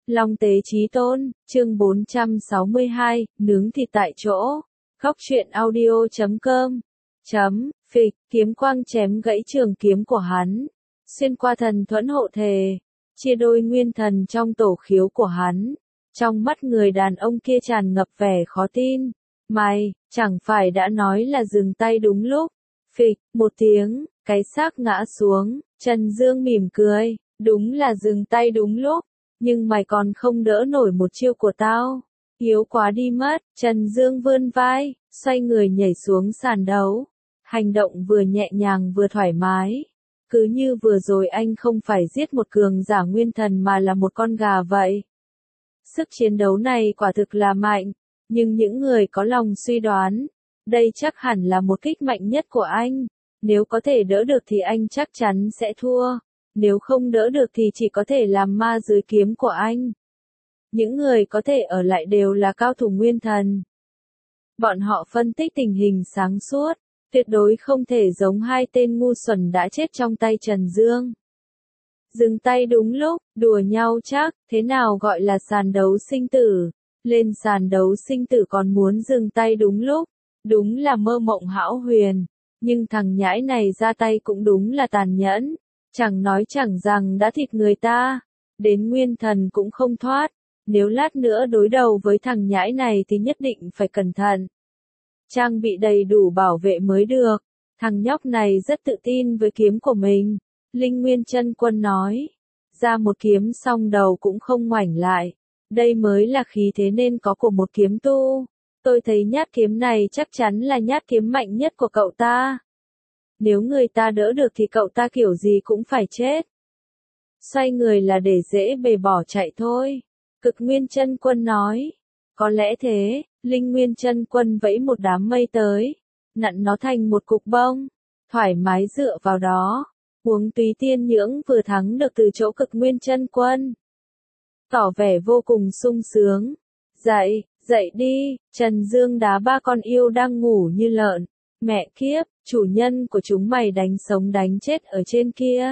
Long tế chí tôn, chương 462, nướng thịt tại chỗ. Góc truyện audio.com. Phịch, kiếm quang chém gãy trường kiếm của hắn. Xuyên qua thần thuẫn hộ thể. Chia đôi nguyên thần trong tổ khiếu của hắn. Trong mắt người đàn ông kia tràn ngập vẻ khó tin. Mày, chẳng phải đã nói là dừng tay đúng lúc. Phịch, một tiếng, cái xác ngã xuống. Trần Dương mỉm cười. Đúng là dừng tay đúng lúc. Nhưng mày còn không đỡ nổi một chiêu của tao. Yếu quá đi mất. Trần Dương vươn vai, xoay người nhảy xuống sàn đấu. Hành động vừa nhẹ nhàng vừa thoải mái. Cứ như vừa rồi anh không phải giết một cường giả nguyên thần mà là một con gà vậy. Sức chiến đấu này quả thực là mạnh. Nhưng những người có lòng suy đoán, đây chắc hẳn là một kích mạnh nhất của anh. Nếu có thể đỡ được thì anh chắc chắn sẽ thua. Nếu không đỡ được thì chỉ có thể làm ma dưới kiếm của anh. Những người có thể ở lại đều là cao thủ nguyên thần. Bọn họ phân tích tình hình sáng suốt, tuyệt đối không thể giống hai tên ngu xuẩn đã chết trong tay Trần Dương. Dừng tay đúng lúc, đùa nhau chắc, thế nào gọi là sàn đấu sinh tử. Lên sàn đấu sinh tử còn muốn dừng tay đúng lúc, đúng là mơ mộng hão huyền. Nhưng thằng nhãi này ra tay cũng đúng là tàn nhẫn. Chẳng nói chẳng rằng đã thịt người ta, đến nguyên thần cũng không thoát. Nếu lát nữa đối đầu với thằng nhãi này thì nhất định phải cẩn thận. Trang bị đầy đủ bảo vệ mới được. Thằng nhóc này rất tự tin với kiếm của mình. Linh Nguyên Chân Quân nói. Ra một kiếm xong đầu cũng không ngoảnh lại. Đây mới là khí thế nên có của một kiếm tu. Tôi thấy nhát kiếm này chắc chắn là nhát kiếm mạnh nhất của cậu ta. Nếu người ta đỡ được thì cậu ta kiểu gì cũng phải chết. Xoay người là để dễ bề bỏ chạy thôi. Cực Nguyên Chân Quân nói. Có lẽ thế, Linh Nguyên Chân Quân vẫy một đám mây tới. Nặn nó thành một cục bông. Thoải mái dựa vào đó. Uống túy tiên nhưỡng vừa thắng được từ chỗ Cực Nguyên Chân Quân. Tỏ vẻ vô cùng sung sướng. Dậy, dậy đi, Trần Dương đá ba con yêu đang ngủ như lợn. Mẹ kiếp, chủ nhân của chúng mày đánh sống đánh chết ở trên kia.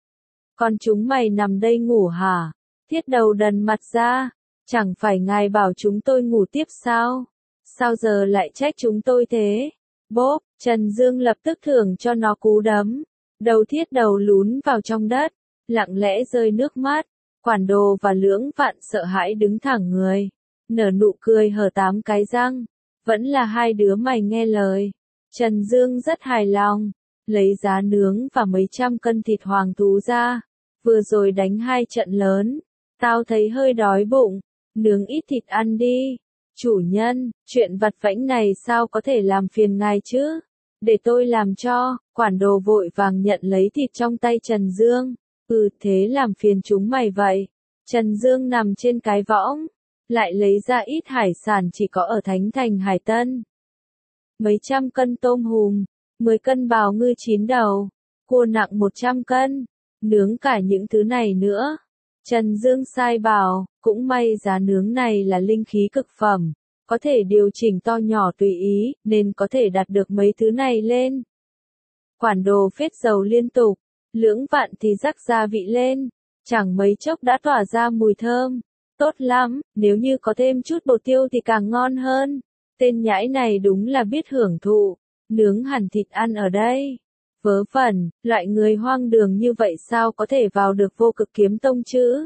Còn chúng mày nằm đây ngủ hả? Thiết Đầu đần mặt ra. Chẳng phải ngài bảo chúng tôi ngủ tiếp sao? Sao giờ lại trách chúng tôi thế? Bốp, Trần Dương lập tức thưởng cho nó cú đấm. Đầu Thiết Đầu lún vào trong đất, lặng lẽ rơi nước mắt. Quản Đồ và Lưỡng Vạn sợ hãi đứng thẳng người. Nở nụ cười hở 8 cái răng. Vẫn là hai đứa mày nghe lời. Trần Dương rất hài lòng, lấy giá nướng và mấy trăm cân thịt hoàng thú ra. Vừa rồi đánh 2 trận lớn, tao thấy hơi đói bụng, nướng ít thịt ăn đi. Chủ nhân, chuyện vặt vãnh này sao có thể làm phiền ngài chứ? Để tôi làm cho. Quản Đồ vội vàng nhận lấy thịt trong tay Trần Dương. Thế làm phiền chúng mày vậy. Trần Dương nằm trên cái võng, lại lấy ra ít hải sản chỉ có ở Thánh Thành Hải Tân. Mấy trăm cân tôm hùm, 10 cân bào ngư chín đầu, cua nặng 100 cân, nướng cả những thứ này nữa. Trần Dương sai bảo, cũng may giá nướng này là linh khí cực phẩm, có thể điều chỉnh to nhỏ tùy ý, nên có thể đặt được mấy thứ này lên. Quản Đồ phết dầu liên tục, Lưỡng Vạn thì rắc gia vị lên, chẳng mấy chốc đã tỏa ra mùi thơm. Tốt lắm, nếu như có thêm chút bột tiêu thì càng ngon hơn. Tên nhãi này đúng là biết hưởng thụ, nướng hẳn thịt ăn ở đây. Vớ vẩn, loại người hoang đường như vậy sao có thể vào được Vô Cực Kiếm Tông chứ?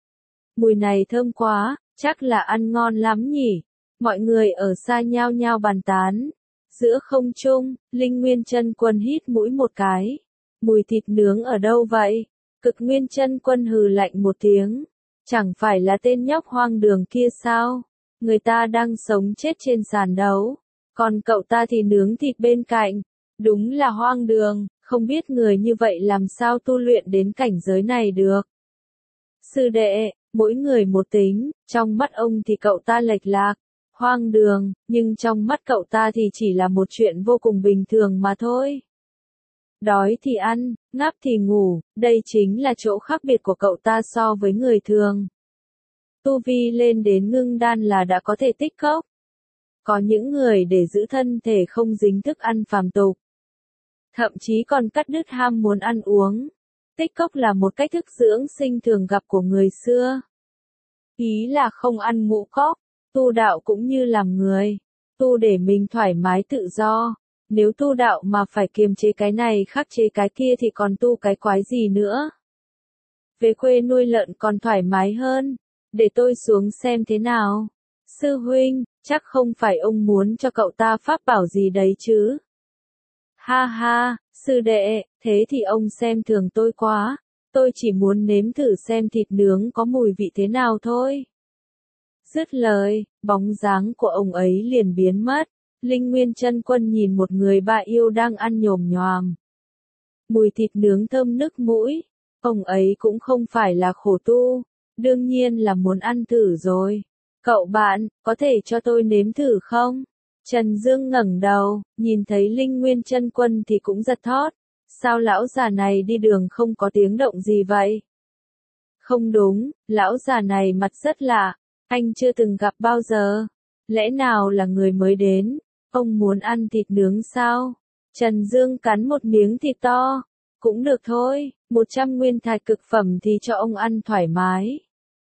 Mùi này thơm quá, chắc là ăn ngon lắm nhỉ. Mọi người ở xa nhao nhao bàn tán. Giữa không trung, Linh Nguyên Chân Quân hít mũi một cái. Mùi thịt nướng ở đâu vậy? Cực Nguyên Chân Quân hừ lạnh một tiếng. Chẳng phải là tên nhóc hoang đường kia sao? Người ta đang sống chết trên sàn đấu, còn cậu ta thì nướng thịt bên cạnh. Đúng là hoang đường, không biết người như vậy làm sao tu luyện đến cảnh giới này được. Sư đệ, mỗi người một tính, trong mắt ông thì cậu ta lệch lạc, hoang đường, nhưng trong mắt cậu ta thì chỉ là một chuyện vô cùng bình thường mà thôi. Đói thì ăn, ngáp thì ngủ, đây chính là chỗ khác biệt của cậu ta so với người thường. Tu vi lên đến ngưng đan là đã có thể tích cốc. Có những người để giữ thân thể không dính thức ăn phàm tục. Thậm chí còn cắt đứt ham muốn ăn uống. Tích cốc là một cách thức dưỡng sinh thường gặp của người xưa. Ý là không ăn ngũ cốc, tu đạo cũng như làm người, tu để mình thoải mái tự do. Nếu tu đạo mà phải kiềm chế cái này khắc chế cái kia thì còn tu cái quái gì nữa. Về quê nuôi lợn còn thoải mái hơn, để tôi xuống xem thế nào. Sư huynh, chắc không phải ông muốn cho cậu ta pháp bảo gì đấy chứ. Ha ha, sư đệ, thế thì ông xem thường tôi quá, tôi chỉ muốn nếm thử xem thịt nướng có mùi vị thế nào thôi. Dứt lời, bóng dáng của ông ấy liền biến mất. Linh Nguyên Chân Quân nhìn một người bà yêu đang ăn nhồm nhoàm. Mùi thịt nướng thơm nức mũi, ông ấy cũng không phải là khổ tu, đương nhiên là muốn ăn thử rồi. Cậu bạn, có thể cho tôi nếm thử không? Trần Dương ngẩng đầu, nhìn thấy Linh Nguyên Chân Quân thì cũng giật thót. Sao lão già này đi đường không có tiếng động gì vậy? Không đúng, lão già này mặt rất lạ, anh chưa từng gặp bao giờ. Lẽ nào là người mới đến? Ông muốn ăn thịt nướng sao? Trần Dương cắn một miếng thịt to. Cũng được thôi, 100 nguyên thạch cực phẩm thì cho ông ăn thoải mái.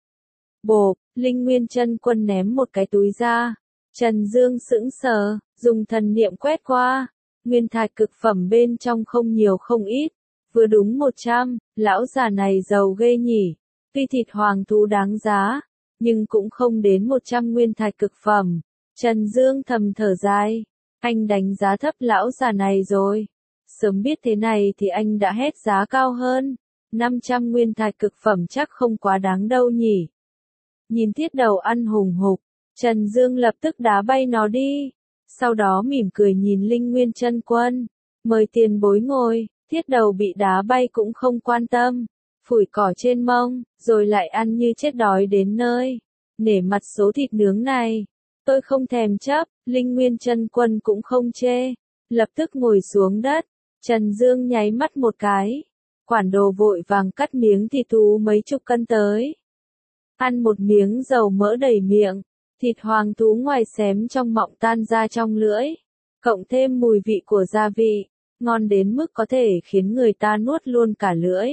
Bộp, Linh Nguyên Chân Quân ném một cái túi ra. Trần Dương sững sờ, dùng thần niệm quét qua. Nguyên thạch cực phẩm bên trong không nhiều không ít. Vừa đúng 100, lão già này giàu ghê nhỉ. Tuy thịt hoàng thú đáng giá, nhưng cũng không đến 100 nguyên thạch cực phẩm. Trần Dương thầm thở dài. Anh đánh giá thấp lão già này rồi. Sớm biết thế này thì anh đã hét giá cao hơn. 500 nguyên thạch cực phẩm chắc không quá đáng đâu nhỉ. Nhìn thiết đầu ăn hùng hục, Trần Dương lập tức đá bay nó đi. Sau đó mỉm cười nhìn Linh Nguyên Chân Quân. Mời tiền bối ngồi, thiết đầu bị đá bay cũng không quan tâm. Phủi cỏ trên mông, rồi lại ăn như chết đói đến nơi. Nể mặt số thịt nướng này. Tôi không thèm chấp, Linh Nguyên Chân Quân cũng không chê. Lập tức ngồi xuống đất. Trần Dương nháy mắt một cái. Quản đồ vội vàng cắt miếng thịt thú mấy chục cân tới. Ăn một miếng dầu mỡ đầy miệng. Thịt hoàng thú ngoài xém trong mọng tan ra trong lưỡi. Cộng thêm mùi vị của gia vị. Ngon đến mức có thể khiến người ta nuốt luôn cả lưỡi.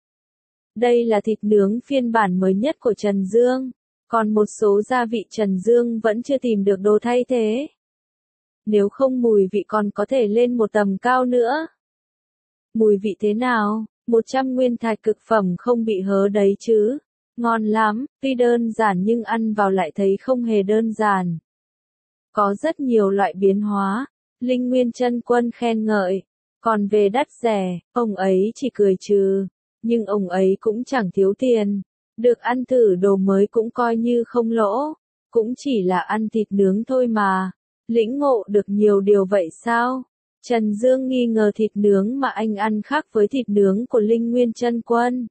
Đây là thịt nướng phiên bản mới nhất của Trần Dương. Còn một số gia vị Trần Dương vẫn chưa tìm được đồ thay thế. Nếu không mùi vị còn có thể lên một tầm cao nữa. Mùi vị thế nào? 100 nguyên thạch cực phẩm không bị hớ đấy chứ. Ngon lắm, tuy đơn giản nhưng ăn vào lại thấy không hề đơn giản. Có rất nhiều loại biến hóa. Linh Nguyên Chân Quân khen ngợi. Còn về đắt rẻ, ông ấy chỉ cười trừ. Nhưng ông ấy cũng chẳng thiếu tiền. Được ăn thử đồ mới cũng coi như không lỗ. Cũng chỉ là ăn thịt nướng thôi mà. Lĩnh ngộ được nhiều điều vậy sao? Trần Dương nghi ngờ thịt nướng mà anh ăn khác với thịt nướng của Linh Nguyên Chân Quân.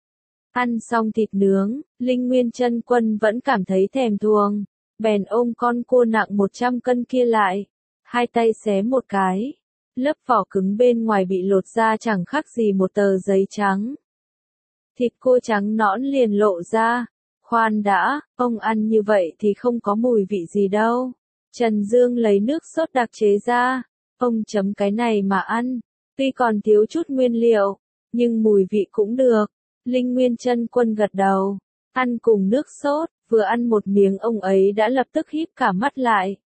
Ăn xong thịt nướng, Linh Nguyên Chân Quân vẫn cảm thấy thèm thuồng. Bèn ôm con cua nặng 100 cân kia lại. Hai tay xé một cái. Lớp vỏ cứng bên ngoài bị lột ra chẳng khác gì một tờ giấy trắng. Thịt cua trắng nõn liền lộ ra. Khoan đã, ông ăn như vậy thì không có mùi vị gì đâu. Trần Dương lấy nước sốt đặc chế ra. Ông chấm cái này mà ăn. Tuy còn thiếu chút nguyên liệu, nhưng mùi vị cũng được. Linh Nguyên Chân Quân gật đầu. Ăn cùng nước sốt, vừa ăn một miếng ông ấy đã lập tức híp cả mắt lại.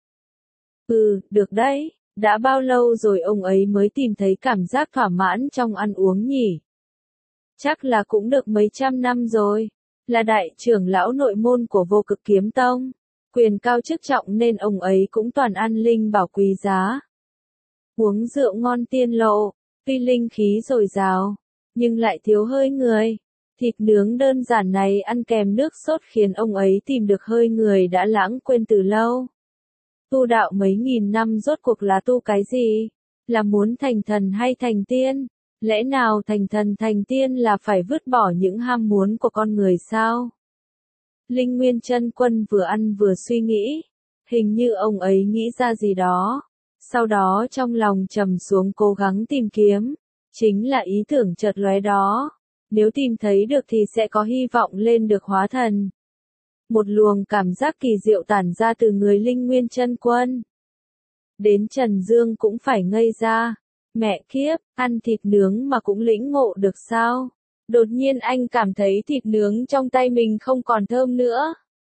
Được đấy. Đã bao lâu rồi ông ấy mới tìm thấy cảm giác thỏa mãn trong ăn uống nhỉ? Chắc là cũng được mấy trăm năm rồi. Là đại trưởng lão nội môn của Vô Cực Kiếm Tông. Quyền cao chức trọng nên ông ấy cũng toàn ăn linh bảo quý giá. Uống rượu ngon tiên lộ, tuy linh khí dồi dào, nhưng lại thiếu hơi người. Thịt nướng đơn giản này ăn kèm nước sốt khiến ông ấy tìm được hơi người đã lãng quên từ lâu. Tu đạo mấy nghìn năm rốt cuộc là tu cái gì? Là muốn thành thần hay thành tiên? Lẽ nào thành thần thành tiên là phải vứt bỏ những ham muốn của con người sao? Linh Nguyên Chân Quân vừa ăn vừa suy nghĩ. Hình như ông ấy nghĩ ra gì đó. Sau đó trong lòng trầm xuống cố gắng tìm kiếm. Chính là ý tưởng chợt lóe đó. Nếu tìm thấy được thì sẽ có hy vọng lên được hóa thần. Một luồng cảm giác kỳ diệu tản ra từ người Linh Nguyên Chân Quân. Đến Trần Dương cũng phải ngây ra. Mẹ kiếp, ăn thịt nướng mà cũng lĩnh ngộ được sao? Đột nhiên anh cảm thấy thịt nướng trong tay mình không còn thơm nữa.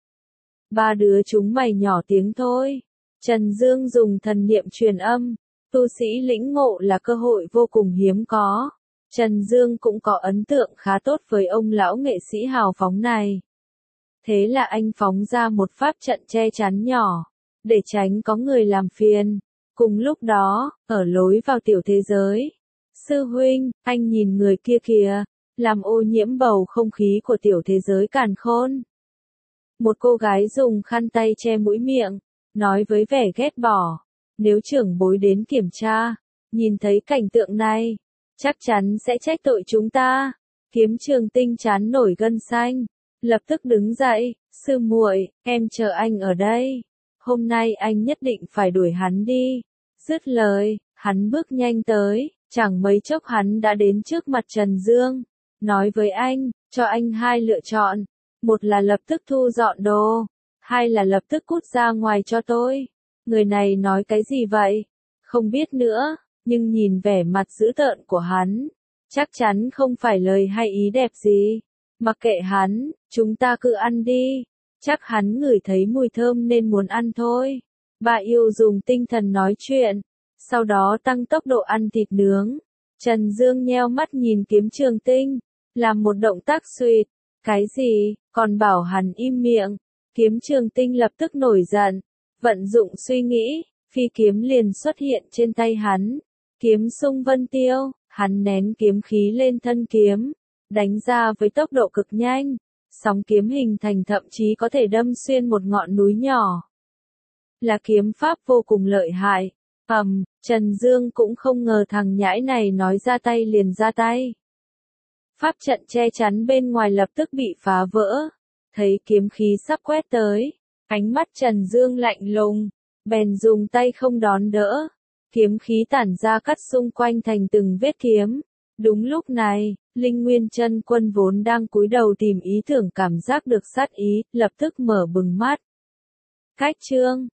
Ba đứa chúng mày nhỏ tiếng thôi. Trần Dương dùng thần niệm truyền âm. Tu sĩ lĩnh ngộ là cơ hội vô cùng hiếm có. Trần Dương cũng có ấn tượng khá tốt với ông lão nghệ sĩ hào phóng này. Thế là anh phóng ra một pháp trận che chắn nhỏ, để tránh có người làm phiền. Cùng lúc đó, ở lối vào tiểu thế giới. Sư huynh, anh nhìn người kia kìa, làm ô nhiễm bầu không khí của tiểu thế giới càn khôn. Một cô gái dùng khăn tay che mũi miệng, nói với vẻ ghét bỏ. Nếu trưởng bối đến kiểm tra, nhìn thấy cảnh tượng này, chắc chắn sẽ trách tội chúng ta. Kiếm Trường Tinh chán nổi gân xanh, lập tức đứng dậy, sư muội, em chờ anh ở đây. Hôm nay anh nhất định phải đuổi hắn đi. Dứt lời, hắn bước nhanh tới, chẳng mấy chốc hắn đã đến trước mặt Trần Dương. Nói với anh, cho anh hai lựa chọn. Một là lập tức thu dọn đồ, hai là lập tức cút ra ngoài cho tôi. Người này nói cái gì vậy? Không biết nữa, nhưng nhìn vẻ mặt dữ tợn của hắn, chắc chắn không phải lời hay ý đẹp gì. Mặc kệ hắn, chúng ta cứ ăn đi. Chắc hắn ngửi thấy mùi thơm nên muốn ăn thôi. Bà yêu dùng tinh thần nói chuyện, sau đó tăng tốc độ ăn thịt nướng. Trần Dương nheo mắt nhìn Kiếm Trường Tinh, làm một động tác suýt. Cái gì, còn bảo hắn im miệng. Kiếm Trường Tinh lập tức nổi giận, vận dụng suy nghĩ, phi kiếm liền xuất hiện trên tay hắn. Kiếm xung vân tiêu, hắn nén kiếm khí lên thân kiếm, đánh ra với tốc độ cực nhanh. Sóng kiếm hình thành thậm chí có thể đâm xuyên một ngọn núi nhỏ. Là kiếm pháp vô cùng lợi hại. Trần Dương cũng không ngờ thằng nhãi này nói ra tay liền ra tay. Pháp trận che chắn bên ngoài lập tức bị phá vỡ. Thấy kiếm khí sắp quét tới, ánh mắt Trần Dương lạnh lùng, bèn dùng tay không đón đỡ. Kiếm khí tản ra cắt xung quanh thành từng vết kiếm. Đúng lúc này, Linh Nguyên Chân Quân vốn đang cúi đầu tìm ý tưởng cảm giác được sát ý, lập tức mở bừng mắt. Cách chương